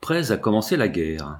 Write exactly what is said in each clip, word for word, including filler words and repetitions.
Prêts à commencer la guerre.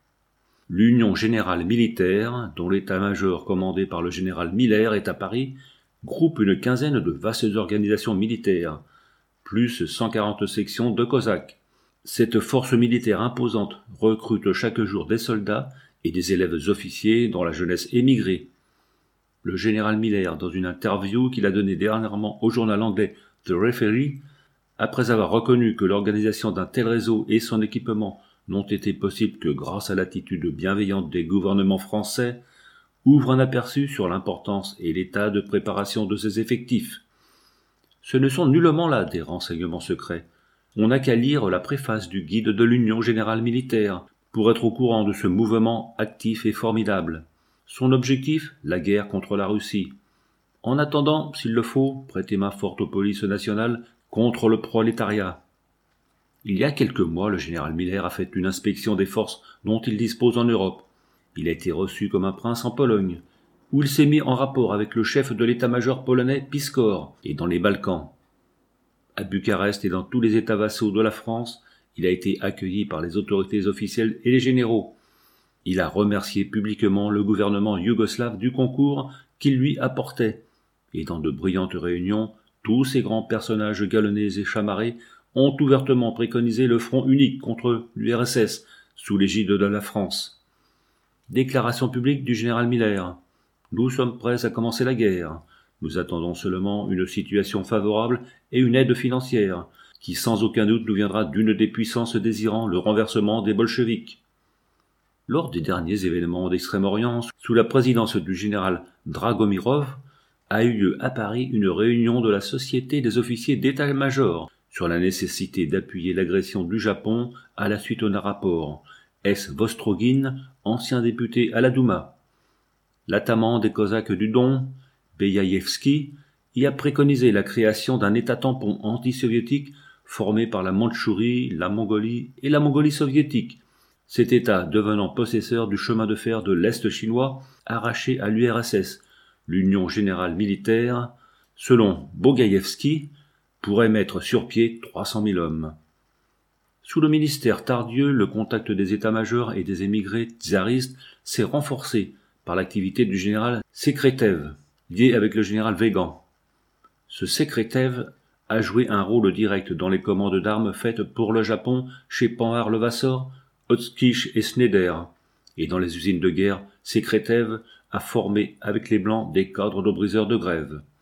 L'Union générale militaire, dont l'état-major commandé par le général Miller est à Paris, groupe une quinzaine de vastes organisations militaires, plus cent quarante sections de cosaques. Cette force militaire imposante recrute chaque jour des soldats et des élèves officiers dont la jeunesse émigrée. Le général Miller, dans une interview qu'il a donnée dernièrement au journal anglais The Referee, après avoir reconnu que l'organisation d'un tel réseau et son équipement n'ont été possibles que grâce à l'attitude bienveillante des gouvernements français, ouvre un aperçu sur l'importance et l'état de préparation de ces effectifs. Ce ne sont nullement là des renseignements secrets. On n'a qu'à lire la préface du guide de l'Union générale militaire pour être au courant de ce mouvement actif et formidable. Son objectif, la guerre contre la Russie. En attendant, s'il le faut, prêter main forte aux polices nationales contre le prolétariat. Il y a quelques mois, le général Miller a fait une inspection des forces dont il dispose en Europe. Il a été reçu comme un prince en Pologne, où il s'est mis en rapport avec le chef de l'état-major polonais Piskor et dans les Balkans. À Bucarest et dans tous les états vassaux de la France, il a été accueilli par les autorités officielles et les généraux. Il a remercié publiquement le gouvernement yougoslave du concours qu'il lui apportait, et dans de brillantes réunions, tous ces grands personnages galonnés et chamarrés ont ouvertement préconisé le front unique contre l'U R S S sous l'égide de la France. Déclaration publique du général Miller. Nous sommes prêts à commencer la guerre. Nous attendons seulement une situation favorable et une aide financière, qui sans aucun doute nous viendra d'une des puissances désirant le renversement des bolcheviks. Lors des derniers événements d'Extrême-Orient, sous la présidence du général Dragomirov, a eu lieu à Paris une réunion de la Société des officiers d'état-major sur la nécessité d'appuyer l'agression du Japon à la suite d'un rapport. S. Vostrogin, ancien député à la Douma. L'ataman des Cosaques du Don, Beyaïevski, y a préconisé la création d'un État tampon anti-soviétique formé par la Mandchourie, la Mongolie et la Mongolie soviétique, cet État devenant possesseur du chemin de fer de l'Est chinois arraché à l'U R S S, l'Union générale militaire, selon Bogaïevski, pourrait mettre sur pied trois cent mille hommes. Sous le ministère Tardieu, le contact des états-majors et des émigrés tsaristes s'est renforcé par l'activité du général Sekretev, lié avec le général Weygand. Ce Sekretev a joué un rôle direct dans les commandes d'armes faites pour le Japon chez Panhard-Levassor, Hotchkiss et Schneider, et dans les usines de guerre, Sekretev a formé avec les Blancs des cadres de briseurs de grève.